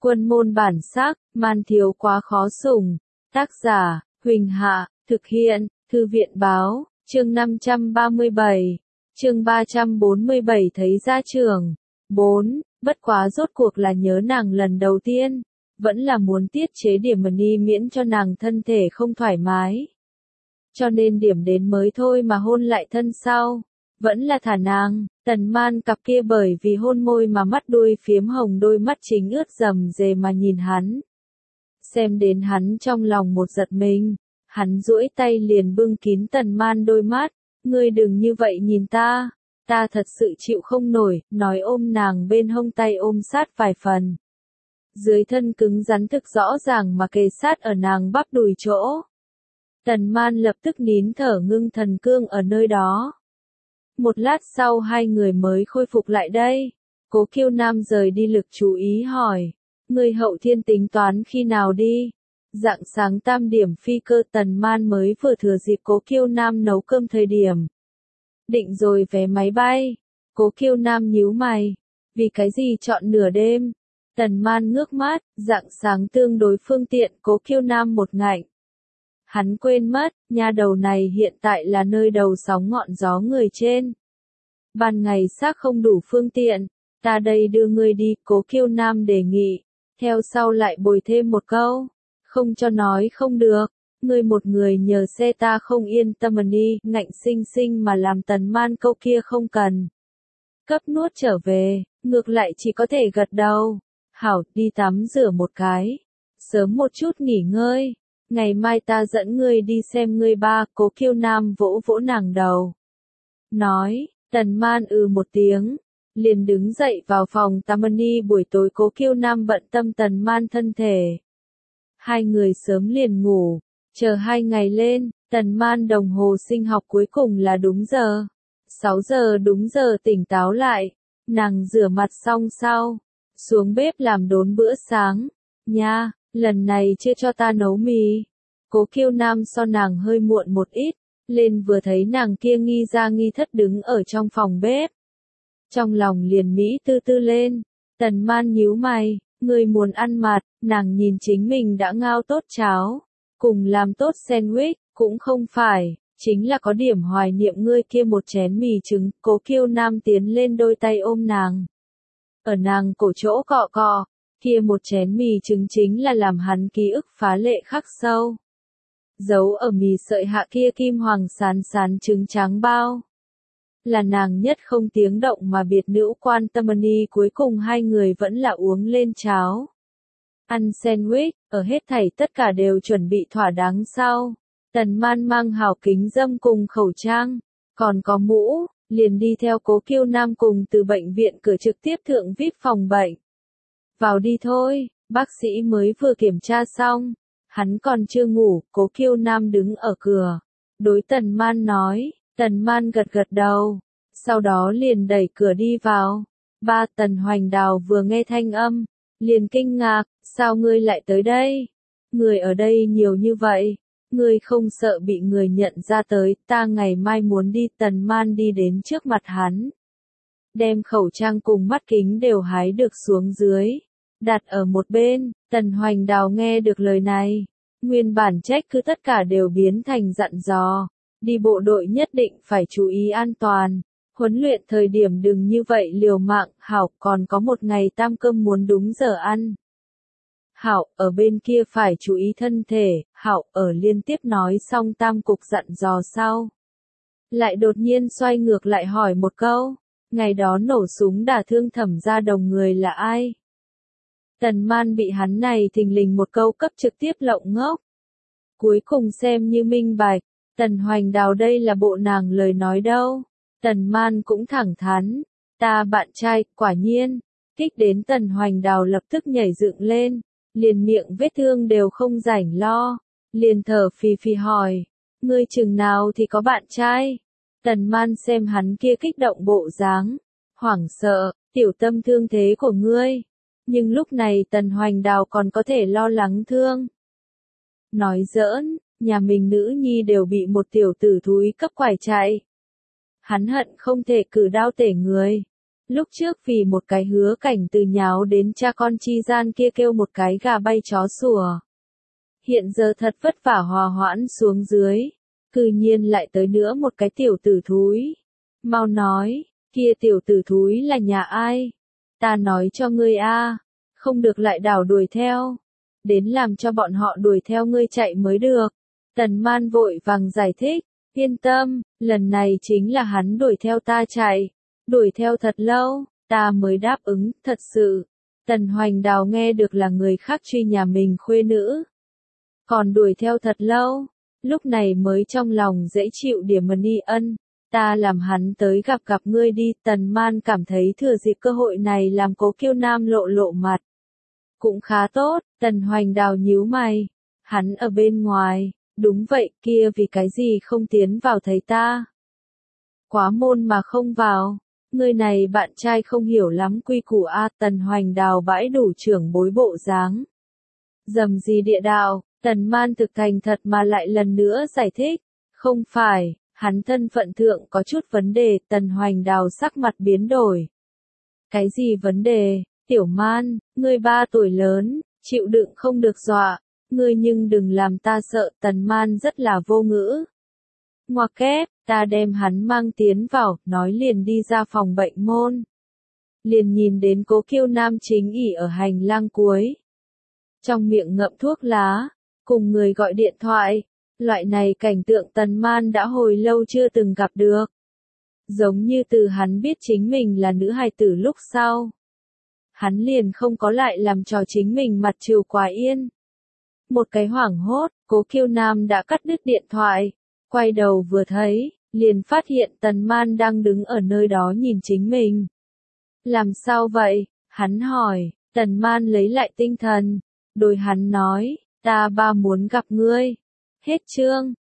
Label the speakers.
Speaker 1: Quân môn bản sắc, man thiếu quá khó sủng. Tác giả, Huỳnh Hạ, thực hiện, Thư viện báo, chương 537, chương 347 thấy gia trưởng. 4. Bất quá rốt cuộc là nhớ nàng lần đầu tiên, vẫn là muốn tiết chế điểm money miễn cho nàng thân thể không thoải mái. Cho nên điểm đến mới thôi mà hôn lại thân sau, vẫn là thả nàng. Tần Man cặp kia bởi vì hôn môi mà mắt đuôi phiếm hồng, đôi mắt chính ướt rầm rề mà nhìn hắn. Xem đến hắn trong lòng một giật mình, hắn duỗi tay liền bưng kín Tần Man đôi mắt, ngươi đừng như vậy nhìn ta thật sự chịu không nổi, nói ôm nàng bên hông tay ôm sát vài phần. Dưới thân cứng rắn thực rõ ràng mà kề sát ở nàng bắp đùi chỗ. Tần Man lập tức nín thở ngưng thần cương ở nơi đó. Một lát sau hai người mới khôi phục lại đây. Cố Kiêu Nam rời đi lực chú ý hỏi, ngươi hậu thiên tính toán khi nào đi? Rạng sáng 8 điểm phi cơ. Tần Man mới vừa thừa dịp Cố Kiêu Nam nấu cơm thời điểm. Định rồi vé máy bay. Cố Kiêu Nam nhíu mày, vì cái gì chọn nửa đêm? Tần Man ngước mắt, rạng sáng tương đối phương tiện. Cố Kiêu Nam một ngạnh. Hắn quên mất, nha đầu này hiện tại là nơi đầu sóng ngọn gió người trên. Ban ngày xác không đủ phương tiện, ta đây đưa ngươi đi. Cố Kiêu Nam đề nghị, theo sau lại bồi thêm một câu, không cho nói không được, ngươi một người nhờ xe ta không yên tâm đi. Ngạnh sinh sinh mà làm Tần Man câu kia không cần cấp nuốt trở về, ngược lại chỉ có thể gật đầu. Hảo, đi tắm rửa một cái, sớm một chút nghỉ ngơi, ngày mai ta dẫn ngươi đi xem ngươi ba. Cố Kiêu Nam vỗ vỗ nàng đầu, nói. Tần Man một tiếng, liền đứng dậy vào phòng tắm đi. Buổi tối Cố Kiêu Nam bận tâm Tần Man thân thể. Hai người sớm liền ngủ, chờ 2 ngày lên, Tần Man đồng hồ sinh học cuối cùng là đúng giờ. 6 giờ đúng giờ tỉnh táo lại, nàng rửa mặt xong sau, xuống bếp làm đốn bữa sáng. Nha, lần này chưa cho ta nấu mì. Cố Kiêu Nam so nàng hơi muộn một ít, lên vừa thấy nàng kia nghi ra nghi thất đứng ở trong phòng bếp. Trong lòng liền mỹ tư tư lên. Tần Man nhíu mày, ngươi muốn ăn mạt? Nàng nhìn chính mình đã ngao tốt cháo, cùng làm tốt sandwich, cũng không phải, chính là có điểm hoài niệm ngươi kia một chén mì trứng. Cố Kiêu Nam tiến lên đôi tay ôm nàng, ở nàng cổ chỗ cọ cọ, kia một chén mì trứng chính là làm hắn ký ức phá lệ khắc sâu. Giấu ở mì sợi hạ kia kim hoàng sán sán trứng trắng bao, là nàng nhất không tiếng động mà biệt nữ quan tâm đi. Cuối cùng hai người vẫn là uống lên cháo, ăn sandwich. Ở hết thảy tất cả đều chuẩn bị thỏa đáng sau, Tần Man mang hảo kính dâm cùng khẩu trang, còn có mũ, liền đi theo Cố Kiêu Nam cùng từ bệnh viện cửa trực tiếp thượng VIP phòng bệnh. Vào đi thôi, bác sĩ mới vừa kiểm tra xong, hắn còn chưa ngủ. Cố Kiêu Nam đứng ở cửa, đối Tần Man nói. Tần Man gật gật đầu, sau đó liền đẩy cửa đi vào. Ba. Tần Hoành Đào vừa nghe thanh âm, liền kinh ngạc, sao ngươi lại tới đây? Người ở đây nhiều như vậy, ngươi không sợ bị người nhận ra tới? Ta ngày mai muốn đi. Tần Man đi đến trước mặt hắn, đem khẩu trang cùng mắt kính đều hái được xuống dưới, đặt ở một bên. Tần Hoành Đào nghe được lời này, nguyên bản trách cứ tất cả đều biến thành dặn dò. Đi bộ đội nhất định phải chú ý an toàn, huấn luyện thời điểm đừng như vậy liều mạng. Hảo, còn có một ngày tam cơm muốn đúng giờ ăn. Hảo, ở bên kia phải chú ý thân thể. Hảo, ở liên tiếp nói xong tam cục dặn dò sau, lại đột nhiên xoay ngược lại hỏi một câu, ngày đó nổ súng đả thương Thẩm Gia Đồng người là ai? Tần Man bị hắn này thình lình một câu cấp trực tiếp lộng ngốc. Cuối cùng xem như minh bạch, Tần Hoành Đào đây là bộ nàng lời nói đâu. Tần Man cũng thẳng thắn, ta bạn trai. Quả nhiên, kích đến Tần Hoành Đào lập tức nhảy dựng lên, liền miệng vết thương đều không rảnh lo, liền thở phì phì hỏi, ngươi chừng nào thì có bạn trai? Tần Man xem hắn kia kích động bộ dáng, hoảng sợ, tiểu tâm thương thế của ngươi. Nhưng lúc này Tần Hoành Đào còn có thể lo lắng thương. Nói giỡn, nhà mình nữ nhi đều bị một tiểu tử thúi cấp quải chạy. Hắn hận không thể cử đao tể người. Lúc trước vì một cái hứa cảnh từ nháo đến cha con chi gian kia kêu một cái gà bay chó sủa. Hiện giờ thật vất vả hòa hoãn xuống dưới, cư nhiên lại tới nữa một cái tiểu tử thúi. Mau nói, kia tiểu tử thúi là nhà ai? Ta nói cho ngươi a, không được lại đảo đuổi theo. Đến làm cho bọn họ đuổi theo ngươi chạy mới được. Tần Man vội vàng giải thích, yên tâm, lần này chính là hắn đuổi theo ta chạy. Đuổi theo thật lâu, ta mới đáp ứng, thật sự. Tần Hoành Đào nghe được là người khác truy nhà mình khuê nữ. Còn đuổi theo thật lâu, lúc này mới trong lòng dễ chịu điểm ni ân. Ta làm hắn tới gặp ngươi đi. Tần Man cảm thấy thừa dịp cơ hội này làm Cố Kiêu Nam lộ mặt. Cũng khá tốt. Tần Hoành Đào nhíu mày. Hắn ở bên ngoài. Đúng vậy, kia vì cái gì không tiến vào thấy ta? Quá môn mà không vào. Người này bạn trai không hiểu lắm quy củ a. Tần Hoành Đào bãi đủ trưởng bối bộ dáng. Dầm gì địa đạo. Tần Man thực thành thật mà lại lần nữa giải thích. Không phải, hắn thân phận thượng có chút vấn đề. Tần Hoành Đào sắc mặt biến đổi. Cái gì vấn đề? Tiểu Man, ngươi 3 tuổi lớn, chịu đựng không được dọa. Ngươi nhưng đừng làm ta sợ. Tần Man rất là vô ngữ. Ngoặc kép, ta đem hắn mang tiến vào, nói liền đi ra phòng bệnh môn. Liền nhìn đến Cố Kiêu Nam chính ỉ ở hành lang cuối. Trong miệng ngậm thuốc lá, cùng người gọi điện thoại. Loại này cảnh tượng Tần Man đã hồi lâu chưa từng gặp được. Giống như từ hắn biết chính mình là nữ hài tử lúc sau. Hắn liền không có lại làm trò chính mình mặt trìu quả yên. Một cái hoảng hốt, Cố Kiêu Nam đã cắt đứt điện thoại. Quay đầu vừa thấy, liền phát hiện Tần Man đang đứng ở nơi đó nhìn chính mình. Làm sao vậy? Hắn hỏi. Tần Man lấy lại tinh thần. Đối hắn nói, ta ba muốn gặp ngươi. Hết chương.